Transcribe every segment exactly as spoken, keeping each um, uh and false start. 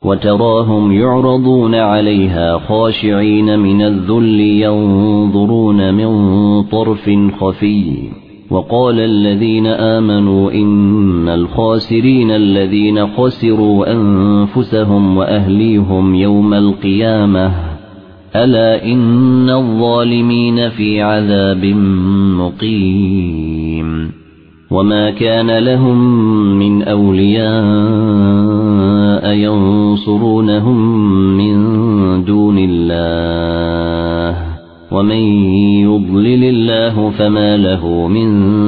وتراهم يعرضون عليها خاشعين من الذل ينظرون من طرف خفي وقال الذين آمنوا إن الخاسرين الذين خسروا أنفسهم وأهليهم يوم القيامة ألا إن الظالمين في عذاب مقيم وما كان لهم من أولياء ينصرونهم من دون الله ومن يضلل الله فما له من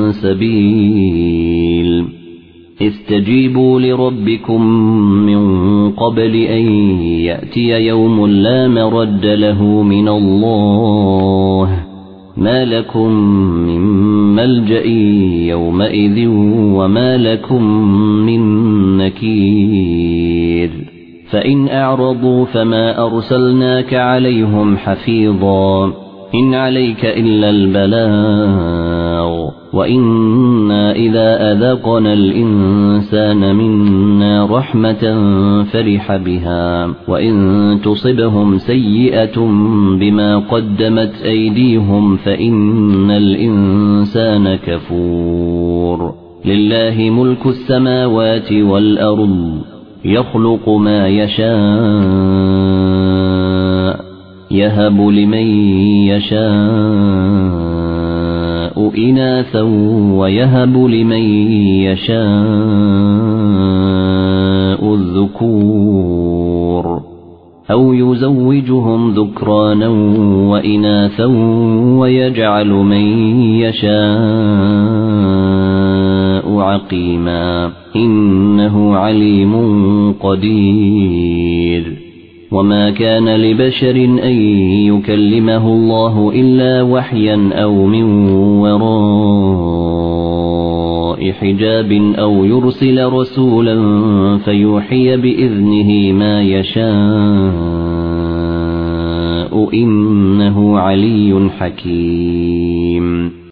سبيل استجيبوا لربكم من قبل أن يأتي يوم لا مرد له من الله ما لكم من ملجأ يومئذ وما لكم من نكير فإن أعرضوا فما أرسلناك عليهم حفيظا إن عليك إلا البلاغ وإنا إذا أذقنا الإنسان منا رحمة فرح بها وإن تصبهم سيئة بما قدمت أيديهم فإن الإنسان كفور لله ملك السماوات والأرض يخلق ما يشاء يهب لمن يشاء إناثا ويهب لمن يشاء الذكور أو يزوجهم ذكرانا وإناثا ويجعل من يشاء عقيما إنه عليم قدير وما كان لبشر أن يكلمه الله إلا وحيا أو من وراء حجاب أو يرسل رسولا فيوحي بإذنه ما يشاء إنه علي حكيم